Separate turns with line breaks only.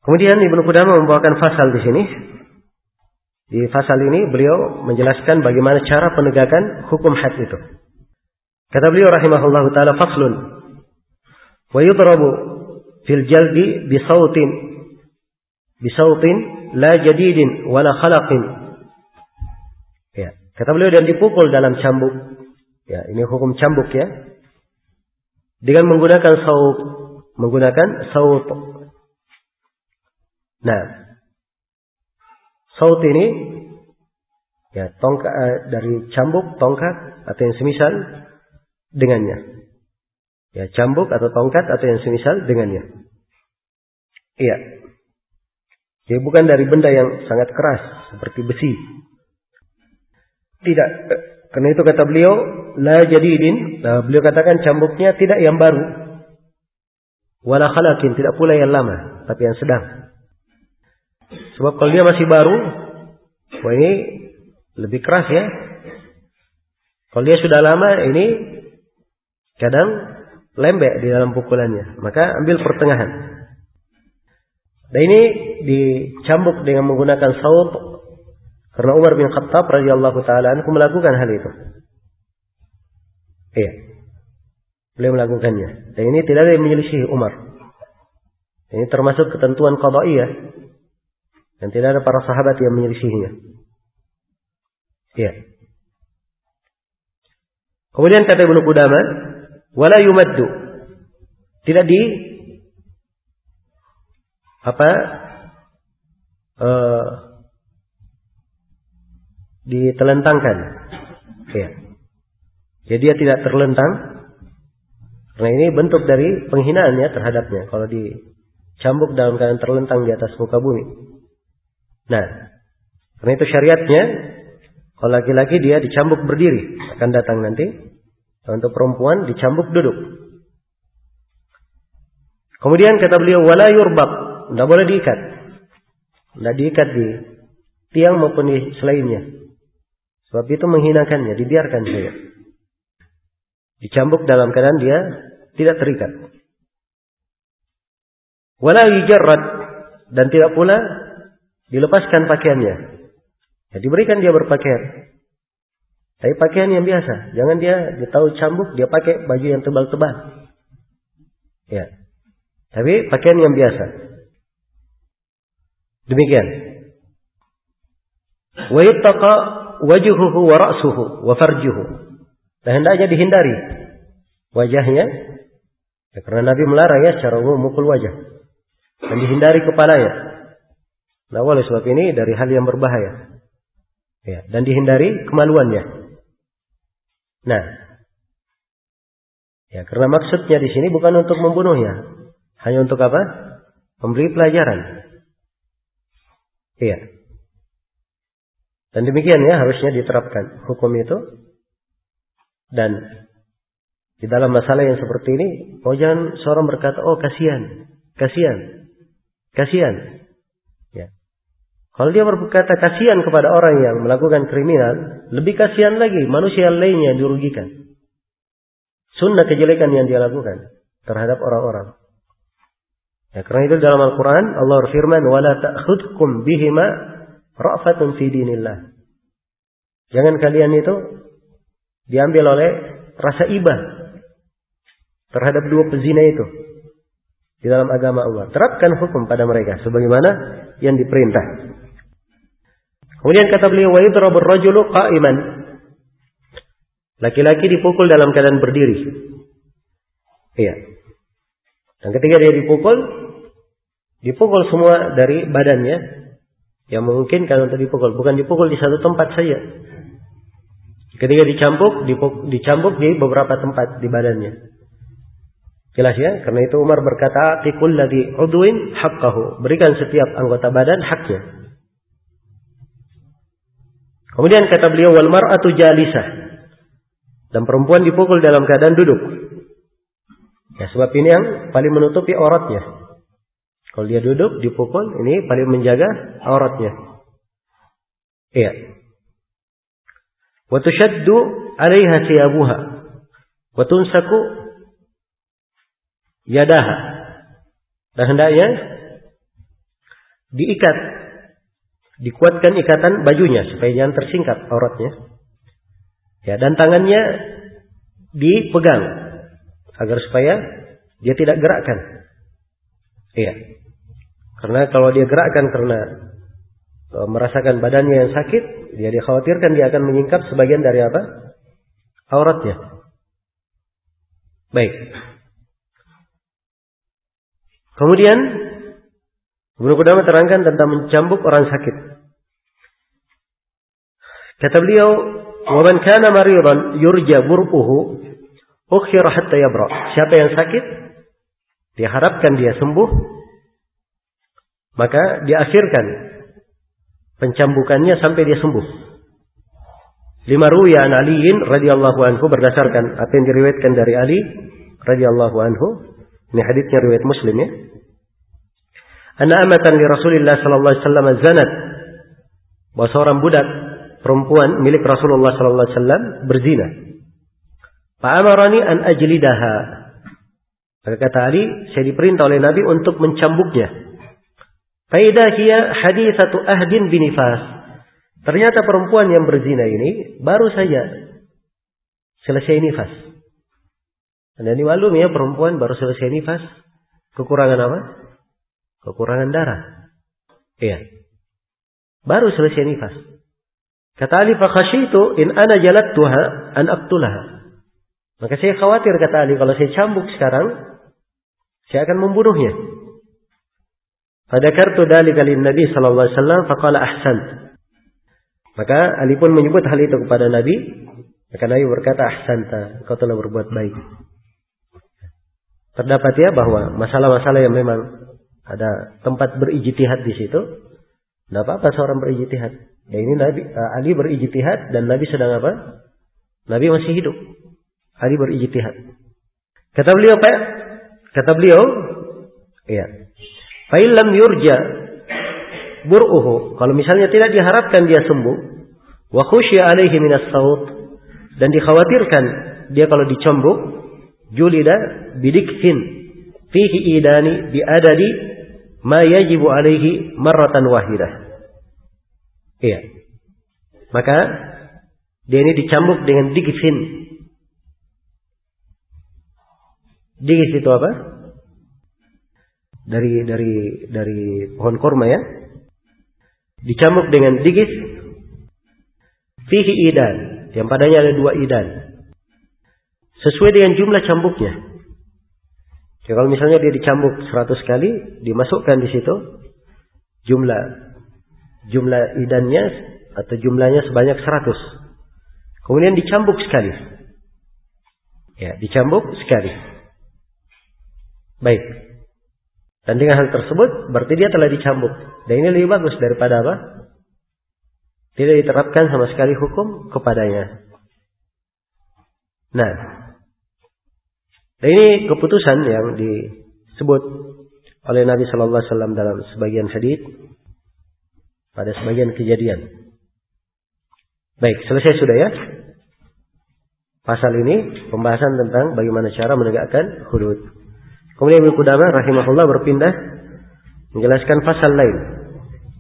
Kemudian Ibnu Qudamah membawakan fasal di sini. Di fasal ini beliau menjelaskan bagaimana cara penegakan hukum had itu. Kata beliau rahimahullahu taala, faslun wa yudrabu fil jaldi bisautin la jadidin wala khalaqin. Ya, kata beliau, dan dipukul dalam cambuk. Ya, ini hukum cambuk ya. Dengan menggunakan saut. Nah, saut ini ya tongkat dari cambuk, tongkat atau yang semisal dengannya. Ya, cambuk atau tongkat atau yang semisal dengannya. Iya. Jadi bukan dari benda yang sangat keras seperti besi. Tidak. Karena itu kata beliau, la jadidin. Nah, beliau katakan cambuknya tidak yang baru. Wala khalakin, tidak pula yang lama, tapi yang sedang. Sebab kalau dia masih baru, wah ini lebih keras ya. Kalau dia sudah lama, ini kadang lembek di dalam pukulannya. Maka ambil pertengahan. Dan ini dicambuk dengan menggunakan saut. Karena Umar bin Khattab radhiyallahu taala anhu melakukan hal itu. Iya. Beliau melakukannya. Dan ini tidak ada yang menyelisih Umar. Ini termasuk ketentuan qada'iyah. Dan tidak ada para sahabat yang menyelisihinya. Iya. Kemudian kata Ibnu Qudamah, wala yumaddu. Tidak ditelentangkan. Ya. Jadi dia tidak terlentang. Karena ini bentuk dari penghinaan ya terhadapnya. Kalau dicambuk dalam keadaan terlentang di atas muka bumi. Nah, karena itu syariatnya, kalau laki-laki dia dicambuk berdiri. Akan datang nanti. Untuk perempuan dicambuk duduk. Kemudian kata beliau, wala yurbaq. Tidak boleh diikat. Tidak diikat di tiang maupun di selainnya. Sebab itu menghinakannya, dibiarkan saja. Dicambuk dalam keadaan dia tidak terikat. Wala yujarrad, dan tidak pula dilepaskan pakaiannya. Ya, diberikan dia berpakaian. Tapi pakaian yang biasa. Jangan dia tahu cambuk, dia pakai baju yang tebal-tebal. Ya. Tapi pakaian yang biasa. Demikian. Wa yuttaqa wajhuhu wa ra'suhu wa farjuhu. Dan hendaknya dihindari wajahnya. Ya, karena Nabi melarang ya secara umum mukul wajah. Dan dihindari kepalanya. Nah, oleh sebab ini dari hal yang berbahaya. Ya, dan dihindari kemaluannya. Nah, ya karena maksudnya di sini bukan untuk membunuhnya, hanya untuk apa? Memberi pelajaran. Iya. Dan demikian ya harusnya diterapkan hukum itu. Dan di dalam masalah yang seperti ini, jangan seorang berkata, oh kasihan. Ya. Kalau dia berkata kasihan kepada orang yang melakukan kriminal, lebih kasihan lagi manusia lainnya yang dirugikan. Sunnah kejelekan yang dia lakukan terhadap orang-orang. Ya, karena itu dalam Al-Quran Allah berfirman, وَلَا تَأْخُذْكُمْ بِهِمَا رَأْفَةٌ فِي دِينِ اللَّهِ. Jangan kalian itu diambil oleh rasa ibah terhadap dua pezina itu di dalam agama Allah. Terapkan hukum pada mereka sebagaimana yang diperintah. Kemudian kata beliau, wa yudrabur rajulu qa'iman. Laki-laki dipukul dalam keadaan berdiri. Iya. Dan ketika dia dipukul semua dari badannya yang memungkinkan untuk dipukul, bukan dipukul di satu tempat saja. Ketika dicambuk di beberapa tempat di badannya. Jelas ya? Karena itu Umar berkata, "Tiqul ladzi udwin haqqahu." Berikan setiap anggota badan haknya. Kemudian kata beliau, wal mar'atu jalisah. Dan perempuan dipukul dalam keadaan duduk. Ya, sebab ini yang paling menutupi auratnya. Kalau dia duduk, dipukul, ini paling menjaga auratnya. Iya. Wa tushaddu 'alaiha thiyabuha wa tunsaku yadaha. Dan hendaknya diikat, dikuatkan ikatan bajunya supaya jangan tersingkap auratnya. Ya, dan tangannya dipegang agar supaya dia tidak gerakkan. Iya. Karena kalau dia gerakkan karena merasakan badannya yang sakit, dia dikhawatirkan dia akan menyingkap sebagian dari apa? Auratnya. Baik. Kemudian Ibnu Qudamah terangkan tentang mencambuk orang sakit. Kata beliau, "Wa man kana maridan yurja burquhu ukhira hatta yabra." Siapa yang sakit, diharapkan dia sembuh, maka diakhirkan pencambukannya sampai dia sembuh. Lima ruya an Aliin radhiyallahu anhu, berdasarkan apa yang diriwayatkan dari Ali radhiyallahu anhu. Ini haditsnya riwayat Muslim ya. Anna amatan li Rasulillah sallallahu alaihi wasallam zanat. Bahwa seorang budak perempuan milik Rasulullah sallallahu alaihi wasallam berzina. Fa amarani an ajlidaha. Maka kata Ali, saya diperintah oleh Nabi untuk mencambuknya. Fa idza hiya haditsatu ahdin binifas. Ternyata perempuan yang berzina ini baru saja selesai nifas. Anda ini maklum ya, perempuan baru selesai nifas kekurangan apa? Kekurangan darah. Iya. Baru selesai nifas. Kata Ali, fa khasyitu in ana jalattuha an aqtulaha. Maka saya khawatir, kata Ali, kalau saya cambuk sekarang, saya akan membunuhnya. Fadakartu dzalika lin Nabi sallallahu alaihi wasallam faqala ahsant. Maka Ali pun menyebut hal itu kepada Nabi. Maka Nabi berkata, ahsanta, kau telah berbuat baik. Terdapat ya bahwa masalah-masalah yang memang ada tempat berijtihad di situ, tidak apa-apa seorang berijtihad. Ya ini Ali berijtihad dan Nabi sedang apa? Nabi masih hidup. Ali berijtihad. Kata beliau, iya. Fa illam yurja bur'uhu, kalau misalnya tidak diharapkan dia sembuh, wa khusya alaihi minas saut, dan dikhawatirkan dia kalau dicambuk, julida bidikfin fihi idani bi adadi ma yajibu alaihi marratan wahidah. Iya. Maka dia ini dicambuk dengan digifin. Digis itu apa? Dari pohon kurma ya. Dicambuk dengan digis fihi idan, yang padanya ada 2 idan. Sesuai dengan jumlah cambuknya. Ya, kalau misalnya dia dicambuk 100 kali, dimasukkan di situ jumlah idannya atau jumlahnya sebanyak 100. Kemudian dicambuk sekali. Ya, dicambuk sekali. Baik. Dan dengan hal tersebut berarti dia telah dicambuk. Dan ini lebih bagus daripada apa? Tidak diterapkan sama sekali hukum kepadanya. Nah, dan ini keputusan yang disebut oleh Nabi Sallallahu Alaihi Wasallam dalam sebagian hadits pada sebagian kejadian. Baik, selesai sudah ya. Pasal ini pembahasan tentang bagaimana cara menegakkan hudud. Kemudian Ibnu Qudamah rahimahullah berpindah menjelaskan pasal lain.